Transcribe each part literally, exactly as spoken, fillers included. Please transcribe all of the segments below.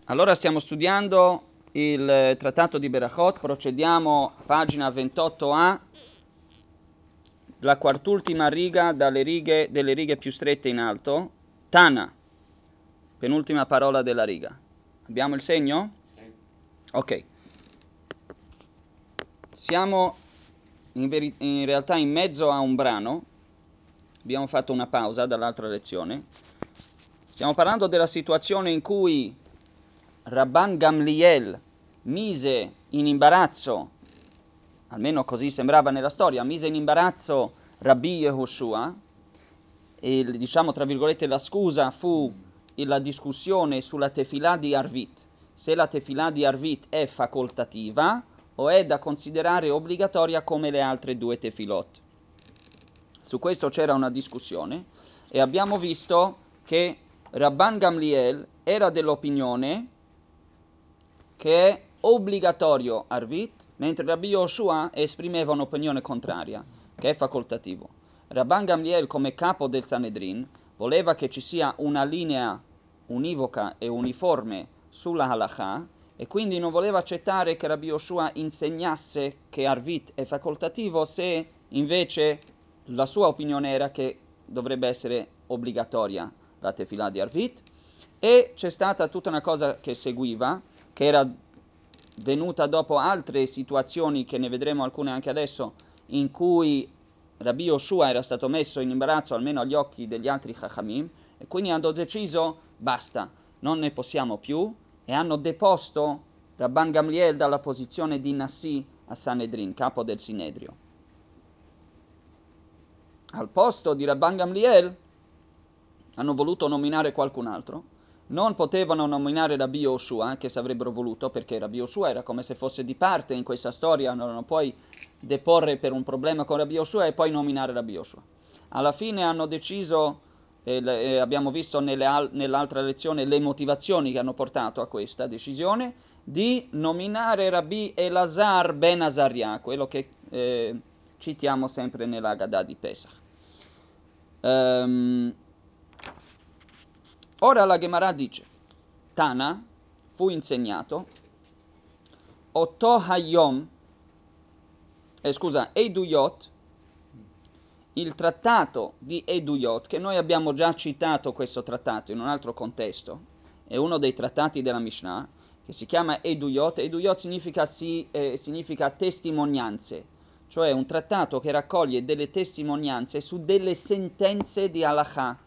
Allora stiamo studiando il trattato di Berachot, procediamo pagina ventotto a, la quart'ultima riga dalle righe, delle righe più strette in alto, Tana, penultima parola della riga. Abbiamo il segno? Sì. Ok. Siamo in, veri- in realtà in mezzo a un brano, abbiamo fatto una pausa dall'altra lezione, stiamo parlando della situazione in cui Rabban Gamliel mise in imbarazzo, almeno così sembrava nella storia, mise in imbarazzo Rabbi Yehoshua, e diciamo tra virgolette la scusa fu la discussione sulla tefilà di Arvit, se la tefilà di Arvit è facoltativa o è da considerare obbligatoria come le altre due tefilot. Su questo c'era una discussione e abbiamo visto che Rabban Gamliel era dell'opinione che è obbligatorio Arvit, mentre Rabbi Yoshua esprimeva un'opinione contraria, che è facoltativo. Rabban Gamliel, come capo del Sanedrin, voleva che ci sia una linea univoca e uniforme sulla halakha e quindi non voleva accettare che Rabbi Yoshua insegnasse che Arvit è facoltativo se invece la sua opinione era che dovrebbe essere obbligatoria la tefilà di Arvit. E c'è stata tutta una cosa che seguiva, che era venuta dopo altre situazioni, che ne vedremo alcune anche adesso, in cui Rabbi Yoshua era stato messo in imbarazzo almeno agli occhi degli altri Chachamim, e quindi hanno deciso basta, non ne possiamo più, e hanno deposto Rabban Gamliel dalla posizione di Nassi a Sanedrin, capo del Sinedrio. Al posto di Rabban Gamliel hanno voluto nominare qualcun altro. Non potevano nominare Rabbi Yoshua, che se avrebbero voluto, perché Rabbi Yoshua era come se fosse di parte in questa storia, non puoi deporre per un problema con Rabbi Yoshua e poi nominare Rabbi Yoshua. Alla fine hanno deciso, e eh, abbiamo visto nelle al- nell'altra lezione le motivazioni che hanno portato a questa decisione, di nominare Rabbi Elazar ben Azaria, quello che eh, citiamo sempre nella Haggadah di Pesach. Um, Ora la Gemara dice, Tana fu insegnato, Oto Hayom, eh, scusa, Eduyot, il trattato di Eduyot, che noi abbiamo già citato questo trattato in un altro contesto, è uno dei trattati della Mishnah, che si chiama Eduyot. Eduyot significa, si, eh, significa testimonianze, cioè un trattato che raccoglie delle testimonianze su delle sentenze di halakha,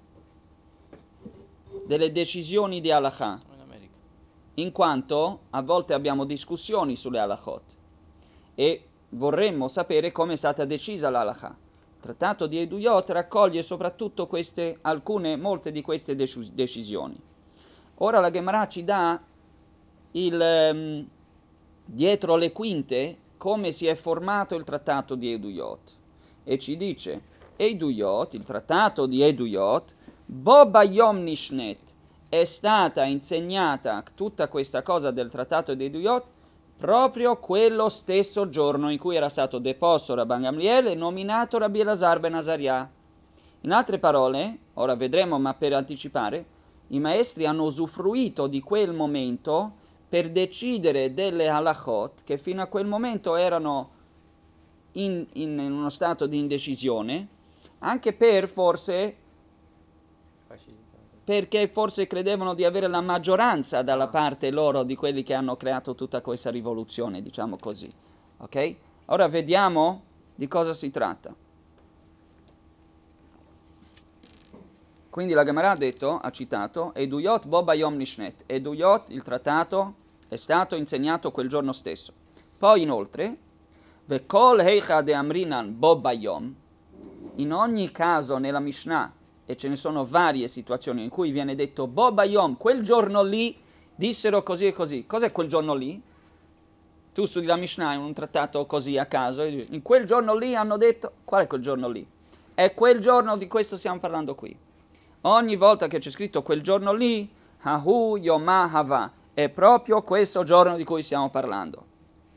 delle decisioni di halakha, in quanto a volte abbiamo discussioni sulle halachot e vorremmo sapere come è stata decisa l'halakha. Il trattato di Eduyot raccoglie soprattutto queste, alcune, molte di queste dec- decisioni. Ora la Gemara ci dà il, um, dietro le quinte come si è formato il trattato di Eduyot e ci dice Eduyot, il trattato di Eduyot, Bo Bayom Nishnet, è stata insegnata tutta questa cosa del trattato di Eduyot proprio quello stesso giorno in cui era stato deposto Rabban Gamliel e nominato Rabbi Elazar ben Azaria. In altre parole, ora vedremo, ma per anticipare, i maestri hanno usufruito di quel momento per decidere delle halachot che fino a quel momento erano in, in, in uno stato di indecisione, anche per forse perché forse credevano di avere la maggioranza dalla parte loro di quelli che hanno creato tutta questa rivoluzione, diciamo così. Ok? Ora vediamo di cosa si tratta. Quindi la Gemara ha detto, ha citato, Eduyot bo bayom nishnet. Eduyot, il trattato, è stato insegnato quel giorno stesso. Poi inoltre, Vekol heicha de amrinan bo bayom, in ogni caso nella Mishnah, e ce ne sono varie situazioni in cui viene detto bo bayom, quel giorno lì dissero così e così. Cos'è quel giorno lì? Tu studi la Mishnah in un trattato così a caso, e in quel giorno lì hanno detto, qual è quel giorno lì? È quel giorno di questo stiamo parlando qui. Ogni volta che c'è scritto quel giorno lì, Hahu Yomah Hava, è proprio questo giorno di cui stiamo parlando.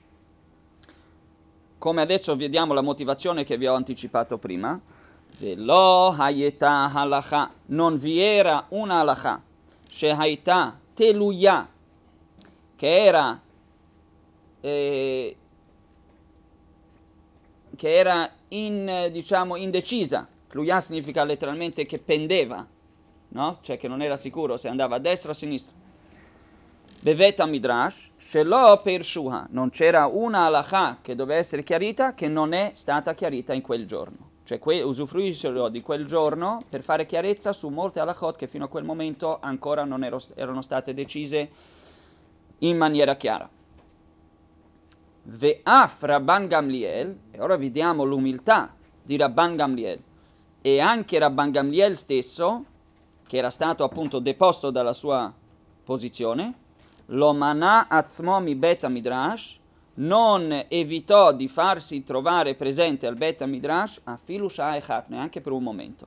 Come adesso vediamo la motivazione che vi ho anticipato prima, Velo Hayeta Halakha, non vi era una halakha, Shehaita Teluya, che era, eh, che era in, diciamo, indecisa. Tluya significa letteralmente che pendeva, no? Cioè che non era sicuro se andava a destra o a sinistra. Bevet Midrash, Shelo per Shuha, non c'era una halakha che doveva essere chiarita che non è stata chiarita in quel giorno. Cioè que- usufruissero di quel giorno per fare chiarezza su molte halakhot che fino a quel momento ancora non ero, erano state decise in maniera chiara. Ve'af Rabban Gamliel, e ora vediamo l'umiltà di Rabban Gamliel, e anche Rabban Gamliel stesso, che era stato appunto deposto dalla sua posizione, lo manà atzmo mi bet midrash, non evitò di farsi trovare presente al bet midrash a filu shah echat, neanche per un momento.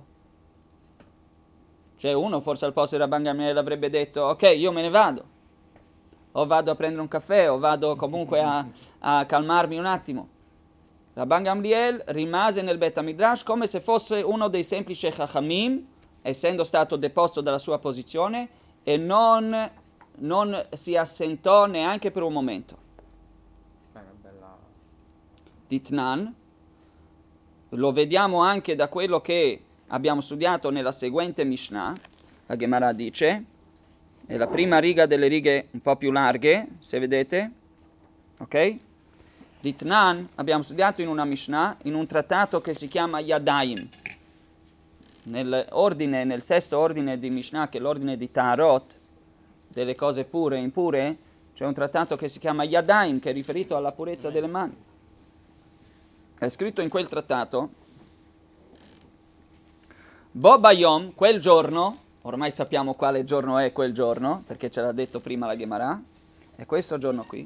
Cioè uno forse al posto di Rabban Gamliel avrebbe detto ok, io me ne vado, o vado a prendere un caffè, o vado comunque a, a calmarmi un attimo. Rabban Gamliel rimase nel bet midrash come se fosse uno dei semplici chachamim, essendo stato deposto dalla sua posizione, e non, non si assentò neanche per un momento. È una bella... Ditnan, lo vediamo anche da quello che abbiamo studiato nella seguente Mishnah. La Gemara dice, è la prima riga delle righe un po' più larghe, se vedete, ok? Ditnan abbiamo studiato in una Mishnah, in un trattato che si chiama Yadayim. Nell'ordine, nel sesto ordine di Mishnah, che è l'ordine di Taharot, delle cose pure e impure, c'è un trattato che si chiama Yadayim, che è riferito alla purezza delle mani. È scritto in quel trattato, Bo Bayom, quel giorno, ormai sappiamo quale giorno è quel giorno, perché ce l'ha detto prima la Gemara, è questo giorno qui.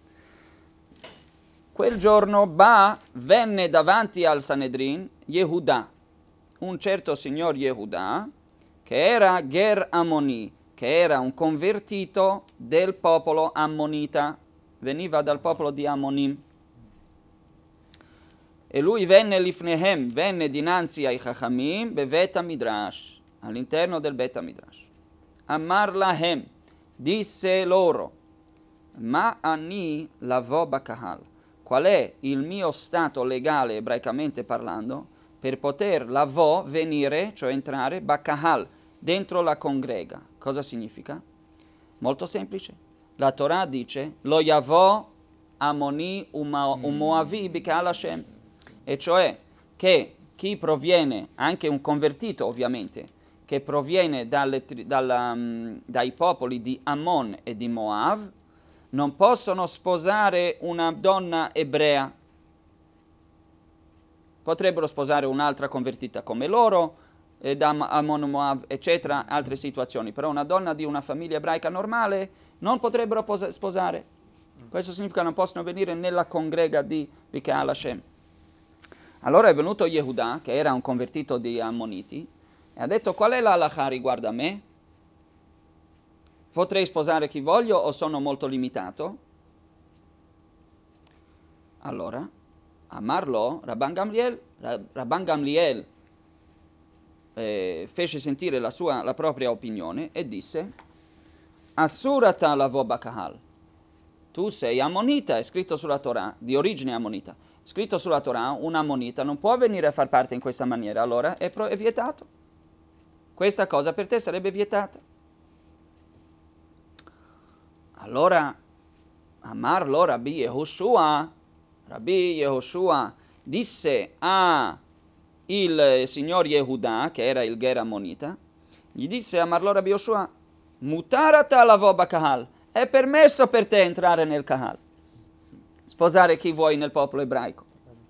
Quel giorno Ba venne davanti al Sanedrin Yehuda, un certo signor Yehuda, che era Ger Ammoni, che era un convertito del popolo ammonita, veniva dal popolo di Ammonim. E lui venne lifnehem, venne dinanzi ai Chachamim, bevet midrash, all'interno del Bet midrash. Amar lahem, disse loro, ma ani lavo bakahal, qual è il mio stato legale ebraicamente parlando per poter lavo venire, cioè entrare, bakahal, dentro la congrega. Cosa significa? Molto semplice. La Torah dice, lo yavo amoni umoavi bikahal Hashem, e cioè che chi proviene, anche un convertito ovviamente, che proviene dalle, dalla, um, dai popoli di Ammon e di Moav, non possono sposare una donna ebrea. Potrebbero sposare un'altra convertita come loro, eh, da Ammon, Moav, eccetera, altre situazioni. Però una donna di una famiglia ebraica normale non potrebbero pos- sposare. Questo significa che non possono venire nella congrega di Bikal Hashem. Allora è venuto Yehuda, che era un convertito di Ammoniti, e ha detto: qual è la halakha riguardo a me? Potrei sposare chi voglio o sono molto limitato? Allora, Amarlo, Rabban Gamliel, Rabban Gamliel eh, fece sentire la, sua, la propria opinione e disse: Assurata lavo bakahal, tu sei ammonita, è scritto sulla Torah, di origine ammonita, scritto sulla Torah, un ammonita non può venire a far parte in questa maniera, allora è, pro- è vietato. Questa cosa per te sarebbe vietata. Allora, Amarlo Rabbi Yehoshua, Rabbi Yehoshua disse a il signor Yehuda, che era il Ger Ammonita, gli disse a Amarlo Rabbi Yehoshua: Mutarata lavo bakahal, è permesso per te entrare nel kahal, sposare chi vuoi nel popolo ebraico.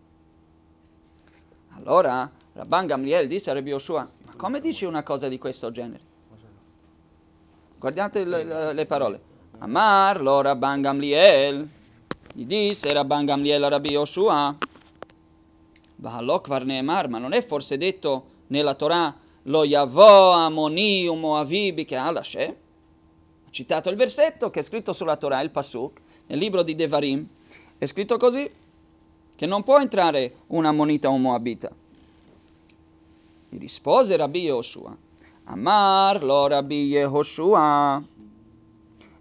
Allora Rabban Gamliel disse a Rabbi Yehoshua: ma come dici una cosa di questo genere? Guardate le, le, le parole. Amar lo Rabban Gamliel, gli disse Rabban Gamliel a Rabbi Yehoshua: Bahalok var neemar, ma non è forse detto nella Torah lo Yavo Amoni Moavi Bikehal Hashem? Ha citato il versetto che è scritto sulla Torah, il Pasuk, nel libro di Devarim, è scritto così, che non può entrare un ammonita o un moabita. Gli rispose Rabbi Yehoshua: Amar lo Rabbi Yehoshua,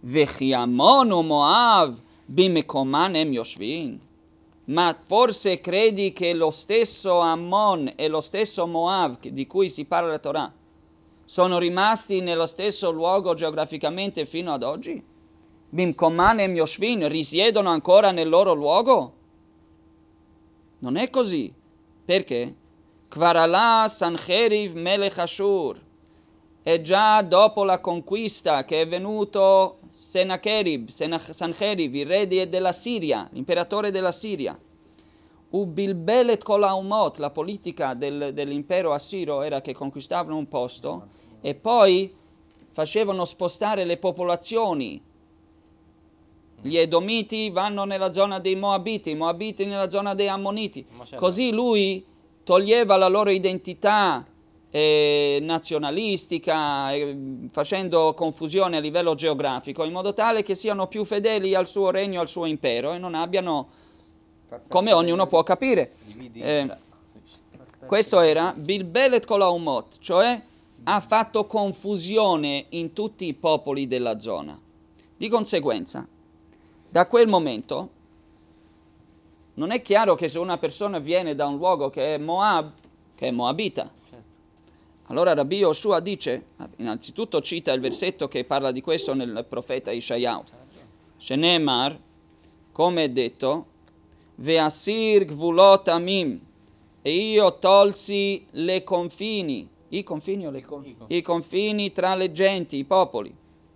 וכי עמון ומואב במקומן הם יושבים? Ma forse credi che lo stesso Ammon e lo stesso Moab, di cui si parla la Torah, sono rimasti nello stesso luogo geograficamente fino ad oggi? Bimkoman e Yoshvin risiedono ancora nel loro luogo? Non è così. Perché? Kvarala Sancheriv Melech Ashur. E già dopo la conquista che è venuto Sennacherib, Sancheriv, il re della Siria, l'imperatore della Siria. Ubilbelet kol haumot, la politica del, dell'impero assiro era che conquistavano un posto e poi facevano spostare le popolazioni. Gli Edomiti vanno nella zona dei Moabiti, i Moabiti nella zona dei Ammoniti. Così lui toglieva la loro identità eh, nazionalistica, eh, facendo confusione a livello geografico, in modo tale che siano più fedeli al suo regno, al suo impero, e non abbiano, come ognuno può capire. Eh, questo era Bilbelet kol haumot, cioè ha fatto confusione in tutti i popoli della zona. Di conseguenza, da quel momento non è chiaro che se una persona viene da un luogo che è Moab, che è Moabita, allora Rabbi Yoshua dice, innanzitutto cita il versetto che parla di questo nel profeta Ishayahu, Shenemar, come è detto, Ve'asir gvulot amim, e io tolsi le confini, i confini o le confini? I confini tra le genti, i popoli.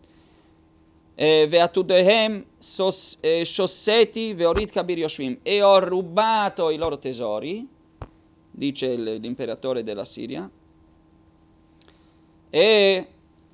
Ve'atudehem shosseti ve'orit kabir yoshvim, e ho rubato i loro tesori, dice l'imperatore della Siria, e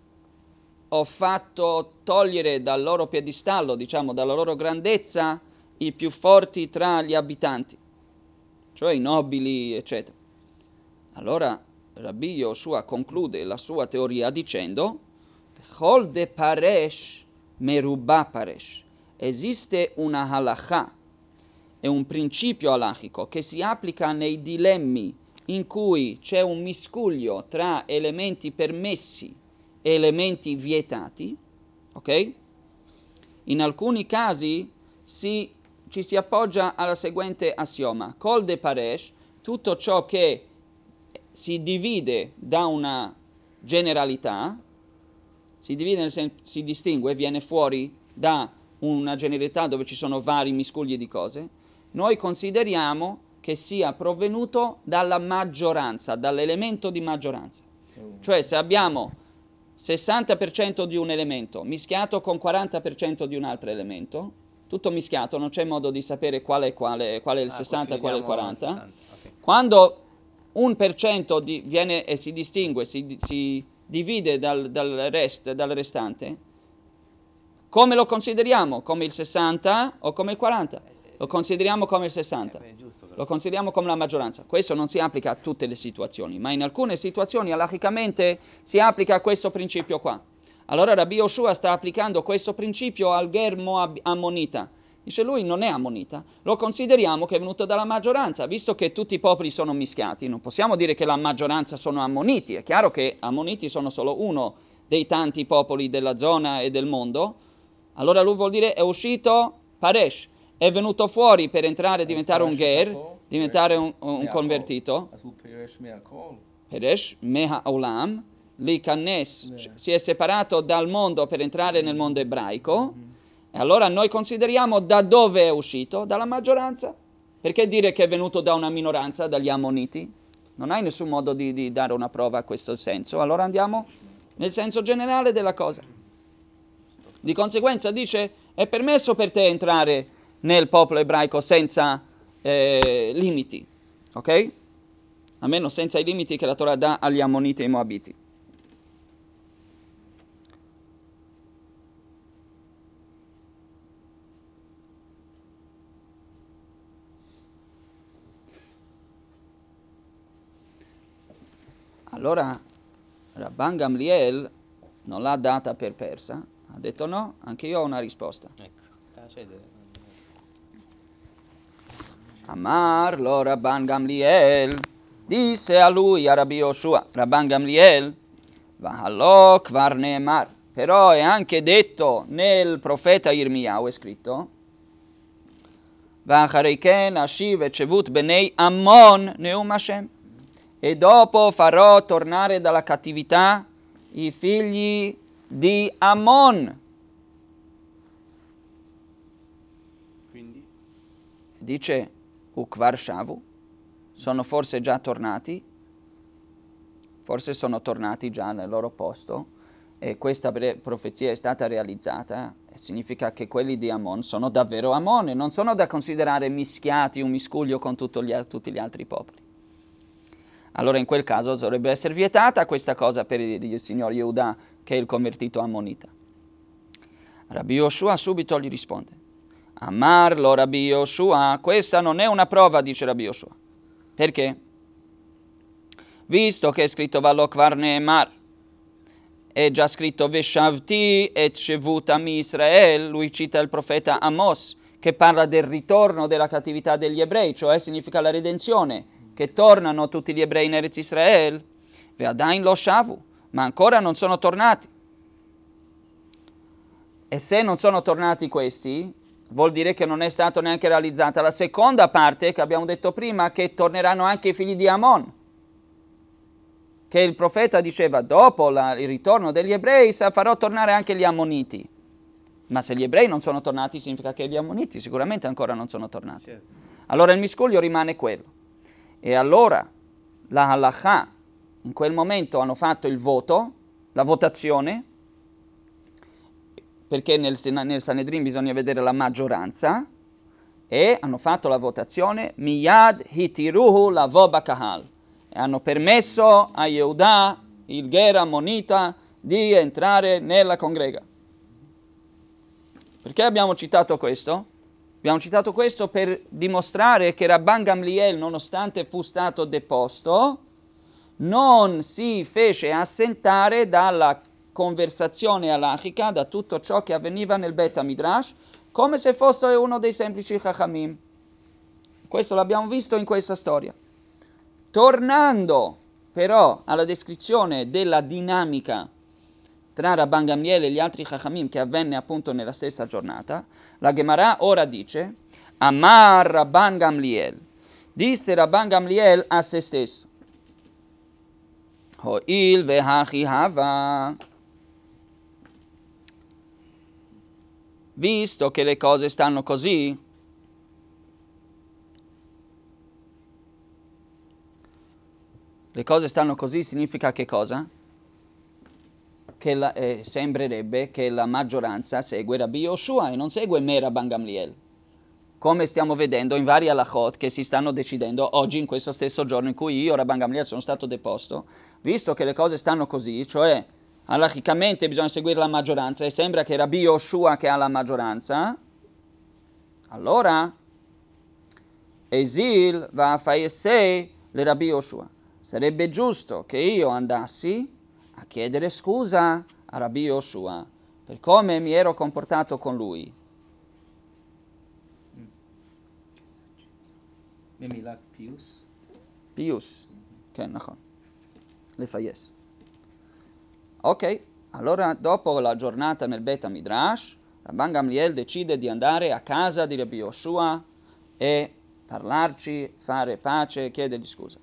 ho fatto togliere dal loro piedistallo, diciamo dalla loro grandezza, i più forti tra gli abitanti, cioè i nobili, eccetera. Allora Rabbi Yoshua conclude la sua teoria dicendo: Chol de paresh merubah paresh. Esiste una halakha, è un principio halachico che si applica nei dilemmi in cui c'è un miscuglio tra elementi permessi e elementi vietati, ok? In alcuni casi si, ci si appoggia alla seguente assioma: Kol de paresh, tutto ciò che si divide da una generalità, si divide nel senso, si distingue, viene fuori da una generalità dove ci sono vari miscugli di cose, noi consideriamo che sia provenuto dalla maggioranza, dall'elemento di maggioranza. Cioè se abbiamo sessanta per cento di un elemento mischiato con quaranta per cento di un altro elemento, tutto mischiato, non c'è modo di sapere quale è quale, quale è il ah, sessanta e quale è il quaranta. Okay. Quando un per cento di, viene e si distingue, si, si divide dal, dal, rest, dal restante, come lo consideriamo? Come il sessanta o come il quaranta? Lo consideriamo come il sessanta, lo consideriamo come la maggioranza. Questo non si applica a tutte le situazioni, ma in alcune situazioni halachicamente si applica questo principio qua. Allora Rabbi Yoshua sta applicando questo principio al Ger Moab Ammonita. Dice lui non è Ammonita, lo consideriamo che è venuto dalla maggioranza, visto che tutti i popoli sono mischiati, non possiamo dire che la maggioranza sono Ammoniti, è chiaro che Ammoniti sono solo uno dei tanti popoli della zona e del mondo. Allora lui vuol dire è uscito Paresh, è venuto fuori per entrare e diventare un Ger, diventare un, un convertito. Peresh Meha Olam, Likannes, si è separato dal mondo per entrare nel mondo ebraico, e allora noi consideriamo da dove è uscito? Dalla maggioranza. Perché dire che è venuto da una minoranza, dagli Ammoniti? Non hai nessun modo di, di dare una prova a questo senso, allora andiamo nel senso generale della cosa. Di conseguenza dice, è permesso per te entrare nel popolo ebraico senza eh, limiti, ok? Almeno senza i limiti che la Torah dà agli Ammoniti e ai Moabiti. Allora Rabban Gamliel non l'ha data per persa, ha detto no, anche io ho una risposta. Ecco. Amar lo Rabban Gamliel, disse a lui, a Rabbi Yoshua, Rabban Gamliel, Vahalo kvar neemar, però è anche detto nel profeta Irmiyahu, è scritto V'acharei ken ashiv et shevut benei Ammon neum Hashem, e dopo farò tornare dalla cattività i figli di Ammon. Quindi? Dice Ukvar Shavu, sono forse già tornati, forse sono tornati già nel loro posto, e questa profezia è stata realizzata, significa che quelli di Ammon sono davvero Ammon e non sono da considerare mischiati, un miscuglio con gli, tutti gli altri popoli. Allora in quel caso dovrebbe essere vietata questa cosa per il, il signor Yehuda, che è il convertito ammonita. Rabbi Yoshua subito gli risponde, Amar lo Rabbi Yoshua, questa non è una prova, dice Rabbi Yoshua. Perché? Visto che è scritto Valokvar Neemar, è già scritto Veshavti et Shevutami Israel, lui cita il profeta Amos, che parla del ritorno della cattività degli ebrei, cioè significa la redenzione, che tornano tutti gli ebrei in Eretz Israel, Ve'adain lo shavu, ma ancora non sono tornati. E se non sono tornati questi, vuol dire che non è stata neanche realizzata la seconda parte che abbiamo detto prima, che torneranno anche i figli di Ammon, che il profeta diceva dopo la, il ritorno degli ebrei farò tornare anche gli ammoniti. Ma se gli ebrei non sono tornati significa che gli ammoniti sicuramente ancora non sono tornati. Certo. Allora il miscuglio rimane quello. E allora la halakha, in quel momento hanno fatto il voto, la votazione, perché nel, nel Sanedrin bisogna vedere la maggioranza, e hanno fatto la votazione, miyad hitiruhu lavo bakahal, e hanno permesso a Yehuda, il ger ammonita, di entrare nella congrega. Perché abbiamo citato questo? Abbiamo citato questo per dimostrare che Rabban Gamliel, nonostante fu stato deposto, non si fece assentare dalla conversazione halachica, da tutto ciò che avveniva nel Bet HaMidrash, come se fosse uno dei semplici Chachamim. Questo l'abbiamo visto in questa storia. Tornando però alla descrizione della dinamica tra Rabban Gamliel e gli altri Chachamim che avvenne appunto nella stessa giornata, la Gemara ora dice, Amar Rabban Gamliel, disse Rabban Gamliel a se stesso, Ho'il vehachi hava, visto che le cose stanno così, le cose stanno così significa che cosa? Che la, eh, sembrerebbe che la maggioranza segue Rabbi Yoshua e non segue me Rabban Gamliel, come stiamo vedendo in vari halachot che si stanno decidendo oggi, in questo stesso giorno in cui io, Rabban Gamliel, sono stato deposto. Visto che le cose stanno così, cioè halachicamente bisogna seguire la maggioranza e sembra che Rabbi Yoshua che ha la maggioranza, allora Esil va a faiessei le Rabbi Yoshua. Sarebbe giusto che io andassi a chiedere scusa a Rabbi Yoshua per come mi ero comportato con lui. במילה פיוס? פיוס, כן, נכון. לפייס. Ok, allora dopo la giornata nel Bet HaMidrash, Rabban Gamliel decide di andare a casa di Rabbi Yoshua e parlarci, fare pace, chiedergli scusa.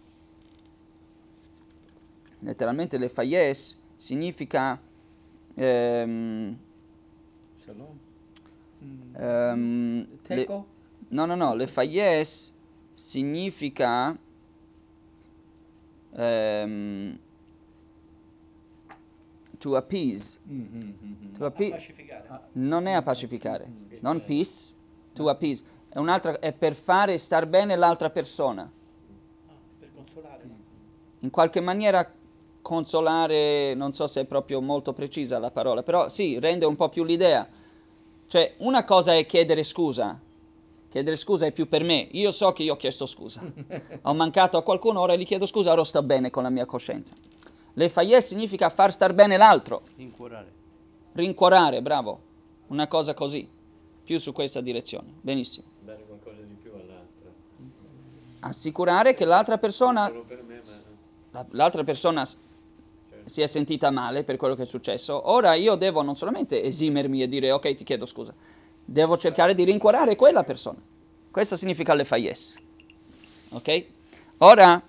Letteralmente lefayes significa ehm, Shalom? ehm, le, Teco? no, no, no, lefayes significa ehm, to appease. Mm-hmm. To appease. A pacificare. Non è a pacificare, Appease. non peace, to appease. È, un'altra, è per fare star bene l'altra persona. Ah, per consolare. In qualche maniera consolare, non so se è proprio molto precisa la parola, però sì, rende un po' più l'idea. Cioè, una cosa è chiedere scusa. Chiedere scusa è più per me. Io so che io ho chiesto scusa. Ho mancato a qualcuno, ora gli chiedo scusa, ora sto bene con la mia coscienza. Lefayes significa far star bene l'altro. Rincuorare. Rincuorare, bravo. Una cosa così. Più su questa direzione. Benissimo. Dare qualcosa di più all'altro. Assicurare che l'altra persona... Solo per me, ma... L'altra persona Certo. si è sentita male per quello che è successo, ora io devo non solamente esimermi e dire ok, ti chiedo scusa, devo cercare di rincuorare quella persona. Questo significa le fayes. Ok? Ora,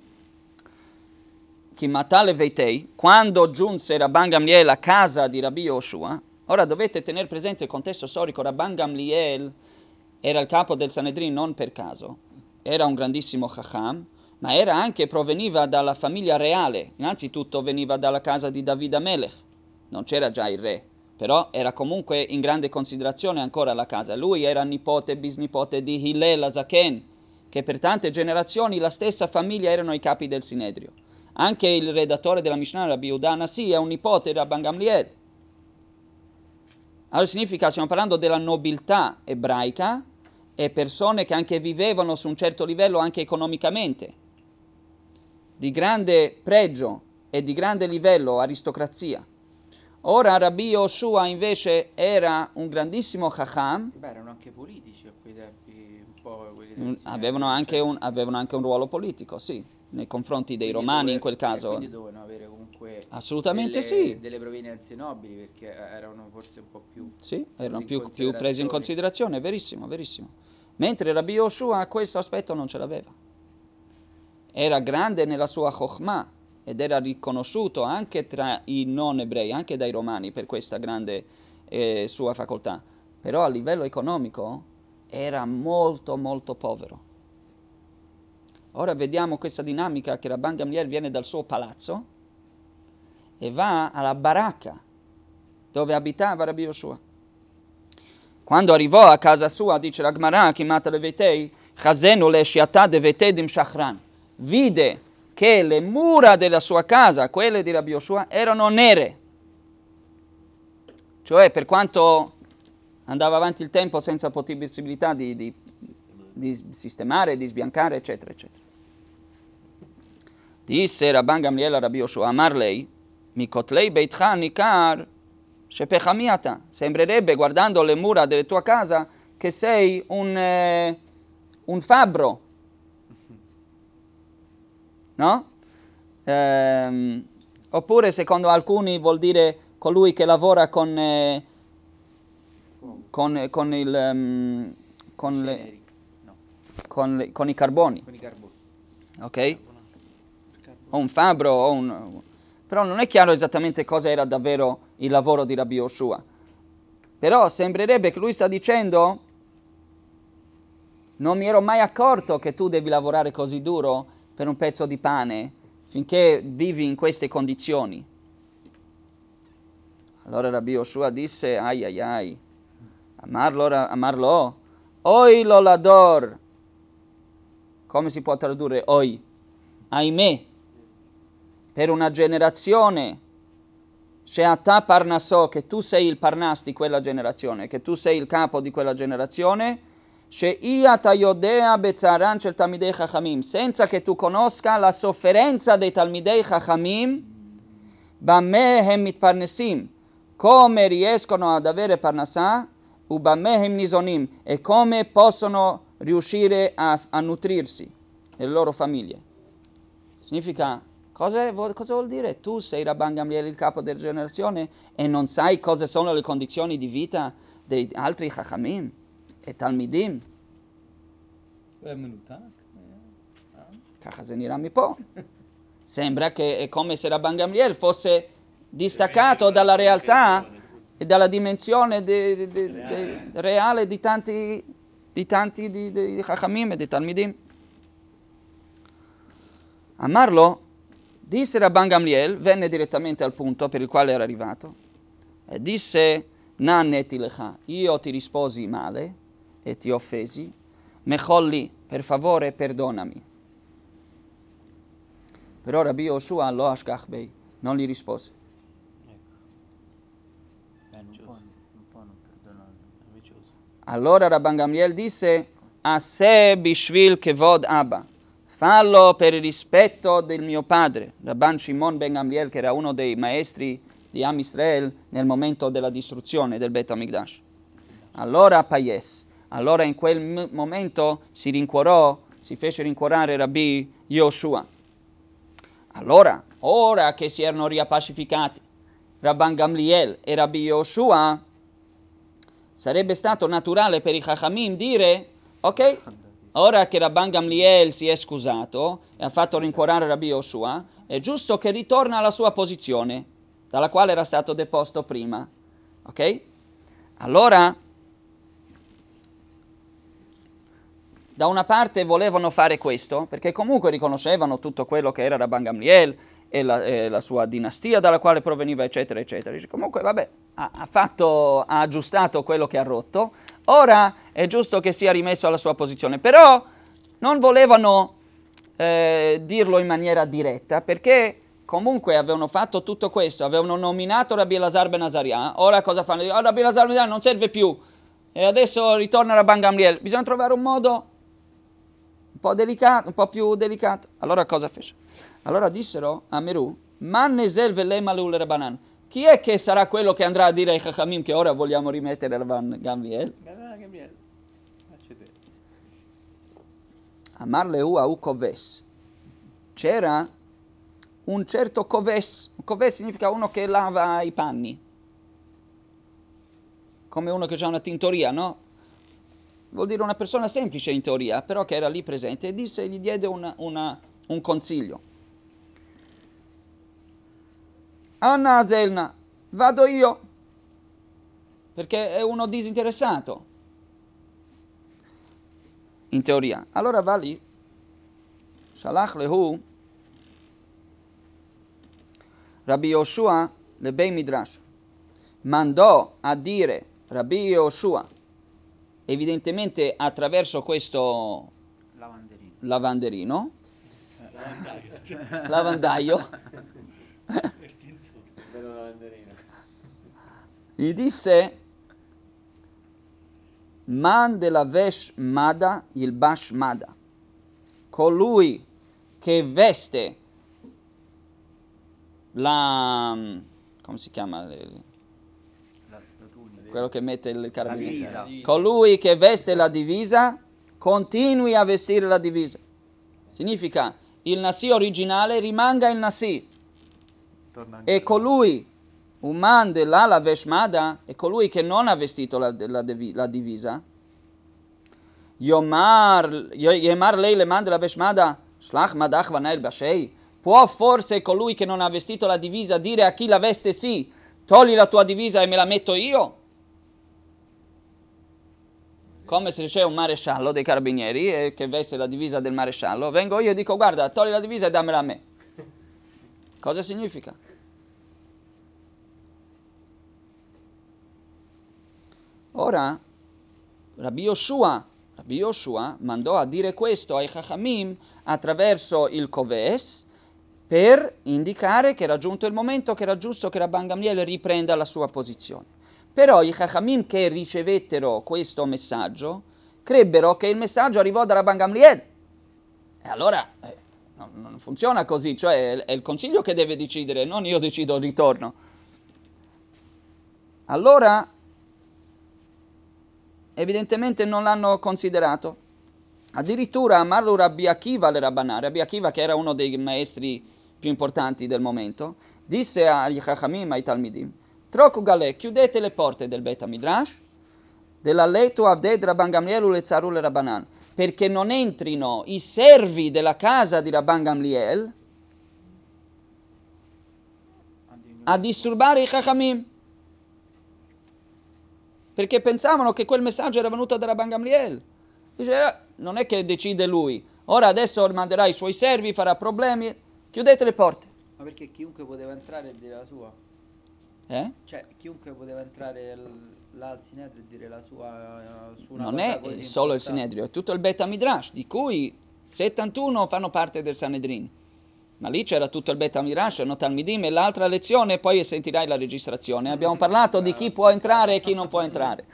Chimatale Veitei, quando giunse Rabban Gamliel a casa di Rabbi Yoshua, ora dovete tenere presente il contesto storico. Rabban Gamliel era il capo del Sanedrin non per caso, era un grandissimo Chacham, ma era anche, proveniva dalla famiglia reale. Innanzitutto veniva dalla casa di David Amelech, non c'era già il re, però era comunque in grande considerazione ancora la casa. Lui era nipote e bisnipote di Hillel Azaken, che per tante generazioni la stessa famiglia erano i capi del Sinedrio. Anche il redattore della Mishnah, Rabbi Yehuda Hanassi, è un nipote di Rabban Gamliel. Allora significa, stiamo parlando della nobiltà ebraica e persone che anche vivevano su un certo livello anche economicamente, di grande pregio e di grande livello, aristocrazia. Ora Rabbi Yoshua invece era un grandissimo Chacham. Beh, erano anche politici a quei tempi, un po' quelli del Mm, Sinedrio, Avevano anche, cioè, un, avevano anche un ruolo politico, sì, nei confronti dei quindi romani dove- in quel eh, caso. quindi dovevano avere comunque Assolutamente delle, sì. delle provenienze nobili, perché erano forse un po' più Sì, erano in più, più presi in considerazione. considerazione, verissimo, verissimo. Mentre Rabbi Yoshua questo aspetto non ce l'aveva. Era grande nella sua chokhmah ed era riconosciuto anche tra i non ebrei, anche dai romani, per questa grande eh, sua facoltà. Però a livello economico era molto molto povero. Ora vediamo questa dinamica che Rabban Gamliel viene dal suo palazzo e va alla baracca dove abitava Rabbi Yoshua. Quando arrivò a casa sua, dice la Gemara, chiamata le Vetei, Chazenu le shiatà de Vetei dim Shachran, vide che le mura della sua casa, quelle di Rabbi Yoshua, erano nere. Cioè, per quanto andava avanti il tempo senza possibilità di, di, di sistemare, di sbiancare, eccetera, eccetera. Disse Rabban Gamliel a Rabbi Yoshua, Amar lei, Mikotlei Beitcha Nikar, Shepechamiata. Sembrerebbe, guardando le mura della tua casa, che sei un, eh, un fabbro. No? Ehm, oppure, secondo alcuni, vuol dire colui che lavora con, eh, con, con, il, um, con, le, Ceneri, no, con, le, con i carboni. con i carboni. Ok? O un fabbro, o un... Però non è chiaro esattamente cosa era davvero il lavoro di Rabbi Yoshua. Però sembrerebbe che lui sta dicendo: non mi ero mai accorto che tu devi lavorare così duro per un pezzo di pane finché vivi in queste condizioni. Allora Rabbi Yoshua disse: ai ai ai, amarlo, amarlo, oi lolador. Come si può tradurre oi? Ahimè, per una generazione, Sheata Parnaso, che tu sei il Parnas di quella generazione, che tu sei il capo di quella generazione, She'iyata Yodea Betzaran Shel Talmidei Chachamim, senza che tu conosca la sofferenza dei Talmidei Chachamim, Bamehem Mitparnesim, come riescono ad avere Parnasah, Ubamehem Nizonim, e come possono riuscire a, a nutrirsi, le loro famiglie. Significa, cosa, cosa vuol dire? Tu sei Rabban Gamliel, il capo della generazione, e non sai cosa sono le condizioni di vita dei altri Chachamim e Talmidim? ככה זה נראה מפה. Sembra che è come se Rabban Gamliel fosse distaccato dalla realtà e dalla dimensione de, de, de, de, reale di tanti di tanti di, di Chachamim e di Talmidim. Amarlo, disse Rabban Gamliel, venne direttamente al punto per il quale era arrivato e disse: Nanneti lecha, io ti risposi male e ti offesi, mecholli, per favore perdonami. Però Rabbi Yoshua lo ashkach bei, non gli rispose. Allora Rabban Gamliel disse: a se bishvil kevod Abba, fallo per il rispetto del mio padre. Rabban Shimon ben Gamliel, che era uno dei maestri di Am Israel nel momento della distruzione del Bet HaMikdash. Allora Payes, allora in quel m- momento si rincuorò, si fece rincuorare Rabbi Yoshua. Allora, ora che si erano riappacificati Rabban Gamliel e Rabbi Yoshua, sarebbe stato naturale per i Chachamim dire, ok, ora che Rabban Gamliel si è scusato e ha fatto rincuorare Rabbi Yoshua, è giusto che ritorna alla sua posizione, dalla quale era stato deposto prima. Ok? Allora, da una parte volevano fare questo, perché comunque riconoscevano tutto quello che era Rabban Gamliel e la, e la sua dinastia dalla quale proveniva, eccetera, eccetera. Dice, comunque, vabbè, ha, ha, fatto, ha aggiustato quello che ha rotto, ora è giusto che sia rimesso alla sua posizione. Però non volevano eh, dirlo in maniera diretta, perché comunque avevano fatto tutto questo, avevano nominato Rabbi Elazar ben Azaria, ora cosa fanno? Oh, Rabbi Elazar ben Azaria non serve più, e adesso ritorna Rabban Gamliel. Bisogna trovare un modo un po' delicato, un po' più delicato. Allora cosa fece? Allora dissero a Meru, Mannezel velema leul Rabbanan. Chi è che sarà quello che andrà a dire ai Chachamim che ora vogliamo rimettere Rabban Gamliel? Amar leu au koves. C'era un certo koves. Koves significa uno che lava i panni. Come uno che ha una tintoria, no? Vuol dire una persona semplice in teoria, però che era lì presente, e disse, gli diede una, una, un consiglio. Anna Azelna, vado io, perché è uno disinteressato, in teoria. Allora va lì, Shalach lehu, Rabbi Yoshua le Bei Midrash, mandò a dire Rabbi Yoshua, evidentemente attraverso questo Lavanderino. lavanderino, lavandaio, gli disse, Man de la vesh mada il bash mada, colui che veste la, come si chiama, La, la tunica. quello che mette il carabiniere, La divisa. colui che veste la divisa continui a vestire la divisa. Significa il Nasi originale rimanga il Nasi, e colui un man dell'ala veshmada è colui che non ha vestito la, la, la divisa. Yomar Yemar lei le man della veshmada shlach madach vanail bashei. Può forse colui che non ha vestito la divisa dire a chi la veste sì, togli la tua divisa e me la metto io? Come se c'è un maresciallo dei carabinieri eh, che veste la divisa del maresciallo, vengo io e dico guarda, togli la divisa e dammela a me. Cosa significa? Ora, Rabbi Yoshua, Rabbi Yoshua mandò a dire questo ai Chachamim attraverso il Koves per indicare che era giunto il momento, che era giusto che Rabban Gamliel riprenda la sua posizione. Però i Chachamim che ricevettero questo messaggio crebbero che il messaggio arrivò da Rabban Gamliel. E allora eh, non, non funziona così, cioè è il Consiglio che deve decidere, non io decido il ritorno. Allora evidentemente non l'hanno considerato. Addirittura Amarlo Rabbi Akiva le Rabbanà, Rabbi Akiva che era uno dei maestri più importanti del momento, disse agli Chachamim, ai Talmidim, Troku Galè, chiudete le porte del Bet HaMidrash, della Letu Avded Rabban Gamliel u Lezaru le Rabbanan, perché non entrino i servi della casa di Rabban Gamliel a disturbare i Chachamim, perché pensavano che quel messaggio era venuto da Rabban Gamliel. Dice, eh, non è che decide lui, ora adesso manderà i suoi servi, farà problemi, chiudete le porte. Ma perché chiunque poteva entrare e dire la sua? Eh? Cioè, chiunque poteva entrare l- là al Sinedrio e dire la sua uh, su una Non cosa è così eh, solo il importante. Sinedrio, è tutto il Bet HaMidrash, di cui settantuno fanno parte del Sanedrin. Ma lì c'era tutto il Bet HaMidrash, erano Talmidim, e l'altra lezione poi sentirai la registrazione. Abbiamo parlato di chi può entrare e chi non può entrare.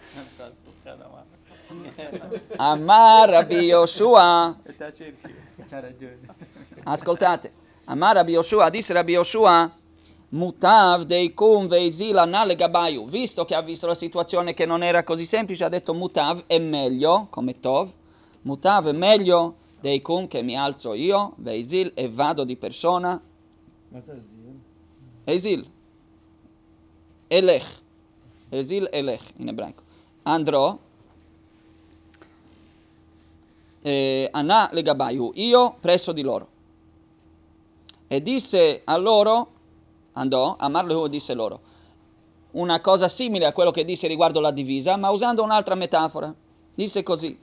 Amar Rabbi Yoshua. C'ha ragione. Ascoltate, Amar Rabbi Yoshua, disse Rabbi Yoshua, Mutav deikum veizila nale gabayu. Visto che ha visto la situazione che non era così semplice, ha detto Mutav è meglio, come Tov, Mutav è meglio deikum che mi alzo io, veizil e vado di persona מה זה הזיל? Esil. Elech. Esil elech in ebraico. Andrò. Eh, Anà legabaiu. Io presso di loro. E disse a loro, andò, Amarlehu disse loro, una cosa simile a quello che disse riguardo la divisa, ma usando un'altra metafora. Disse così.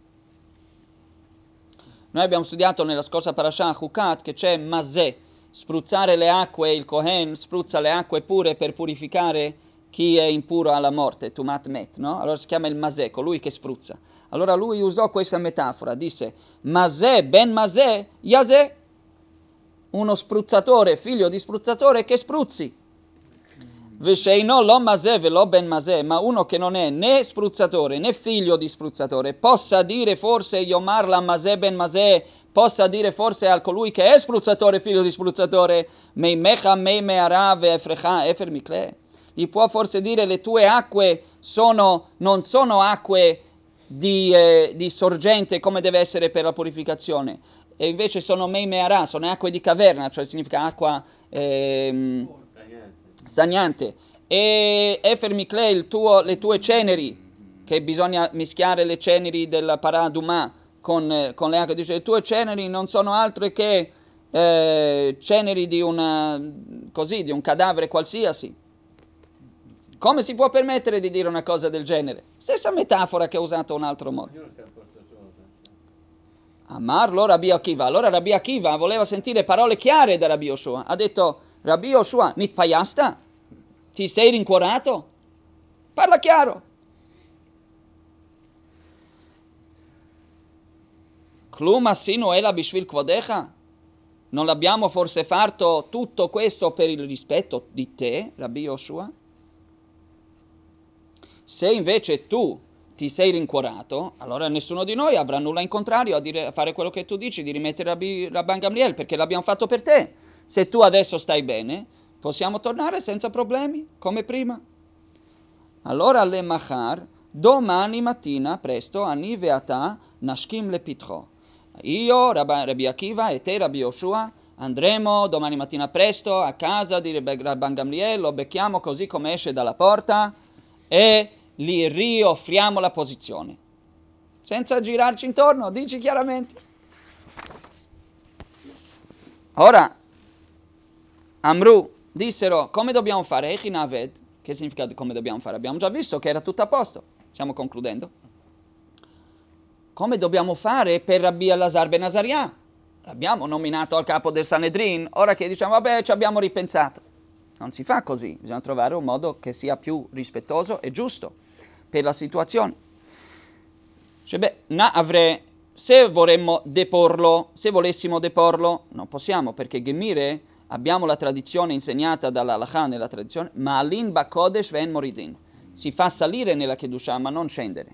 Noi abbiamo studiato nella scorsa parasha Chukat che c'è Mazeh, spruzzare le acque, il Kohen spruzza le acque pure per purificare chi è impuro alla morte, Tumat Met, no? Allora si chiama il Mazeh, colui che spruzza. Allora lui usò questa metafora, disse Mazeh ben Mazeh, Yazeh, uno spruzzatore, figlio di spruzzatore che spruzzi. Vesheino lo Mazeh ve lo ben Mazeh, ma uno che non è né spruzzatore né figlio di spruzzatore, possa dire forse Yomar la Mazeh ben Mazeh, possa dire forse a colui che è spruzzatore, figlio di spruzzatore, Mei mecha mei meara ve efrecha efer mikle, gli può forse dire le tue acque sono, non sono acque di, eh, di sorgente come deve essere per la purificazione, e invece sono mei meara, sono acque di caverna, cioè significa acqua ehm, stagnante. E Efer Mikle, il tuo, le tue ceneri, che bisogna mischiare le ceneri della Paradumà con, eh, con le acque, dice le tue ceneri non sono altre che eh, ceneri di, una, così, di un cadavere qualsiasi. Come si può permettere di dire una cosa del genere? Stessa metafora che ha usato un altro modo. Amarlo Rabbi Akiva. Allora Rabbi Akiva voleva sentire parole chiare da Rabbi Yoshua. Ha detto, Rabbi Yoshua, nitpayasta? Ti sei rincuorato? Parla chiaro. Klum asinu ela bishvil kvodecha? Non l'abbiamo forse fatto tutto questo per il rispetto di te, Rabbi Yoshua? Se invece tu ti sei rincuorato, allora nessuno di noi avrà nulla in contrario a, dire, a fare quello che tu dici, di rimettere Rabbi, Rabban Gamliel, perché l'abbiamo fatto per te. Se tu adesso stai bene, possiamo tornare senza problemi, come prima. Allora le machar, domani mattina, presto, ani veata, nashkim le pitcho. Io, Rabbi Akiva e te, Rabbi Yoshua, andremo domani mattina presto a casa di Rabban Gamliel, lo becchiamo così come esce dalla porta e gli rioffriamo la posizione. Senza girarci intorno, dici chiaramente. Ora, Amru, dissero, come dobbiamo fare? Echinaved, che significa come dobbiamo fare? Abbiamo già visto che era tutto a posto. Stiamo concludendo. Come dobbiamo fare per Rabbi Elazar ben Azaria? L'abbiamo nominato al capo del Sanedrin, ora che diciamo, vabbè, ci abbiamo ripensato. Non si fa così, bisogna trovare un modo che sia più rispettoso e giusto per la situazione. Cioè, beh, na avrei, se vorremmo deporlo, se volessimo deporlo, non possiamo, perché Gemire abbiamo la tradizione insegnata dalla Halakha nella tradizione, Ma'alin Bakodesh Ven Moridin. Si fa salire nella Kedusha, ma non scendere.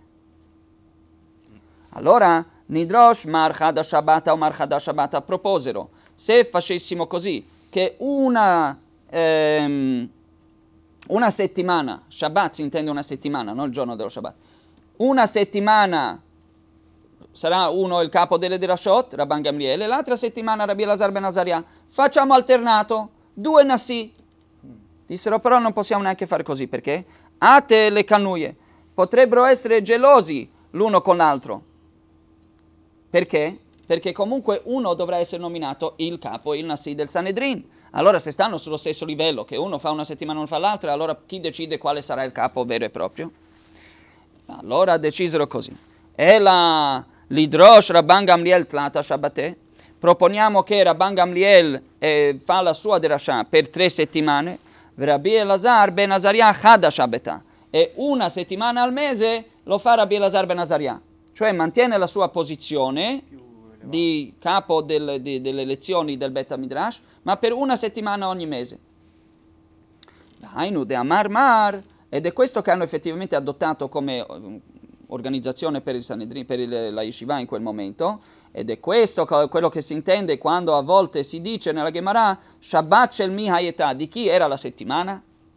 Allora, Nidrosh Marchada Shabbata o Marchada Shabbata proposero, se facessimo così, che una, ehm, una settimana, Shabbat si intende una settimana, non il giorno dello Shabbat, una settimana sarà uno il capo delle Derashot, Rabban Gamliel, e l'altra settimana Rabbi Elazar ben Azaria. Facciamo alternato, due Nasi. Dissero però non possiamo neanche fare così, perché? Ate le canuie, potrebbero essere gelosi l'uno con l'altro. Perché? Perché comunque uno dovrà essere nominato il capo, il Nasi del Sanedrin. Allora se stanno sullo stesso livello, che uno fa una settimana e uno fa l'altra, allora chi decide quale sarà il capo vero e proprio? Allora decisero così. E la l'Idrosh Rabban Gamliel Tlata Shabbateh. Proponiamo che Rabban Gamliel eh, fa la sua derashah per tre settimane, Rabbi Elazar ben Azaria Chada Shabbatah, e una settimana al mese lo fa Rabbi Elazar ben Azaria. Cioè mantiene la sua posizione di capo del, di, delle lezioni del Bet Midrash, ma per una settimana ogni mese. Hainu de Amar Mar, ed è questo che hanno effettivamente adottato come organizzazione per il Sanedrin, per il, la Yeshiva in quel momento, ed è questo quello che si intende quando a volte si dice nella Gemara Shabbat shel mi hayetah, di chi era la settimana?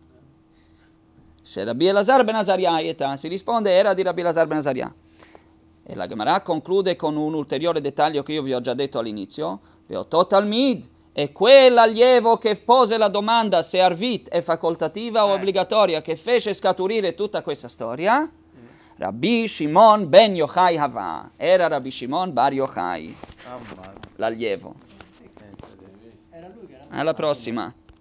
Se Rabbi Elazar ben Azaria hayetah, si risponde era di Rabbi Elazar ben Azaria. E la Gemara conclude con un ulteriore dettaglio che io vi ho già detto all'inizio, Veotot Talmid, E quell'allievo che pose la domanda se Arvit è facoltativa o Eh. obbligatoria, che fece scaturire tutta questa storia, Rabbi Shimon ben Yochai Hava, era Rabbi Shimon bar Yochai, Mamma mia. l'allievo. Pensa te. Era lui che era Alla prossima.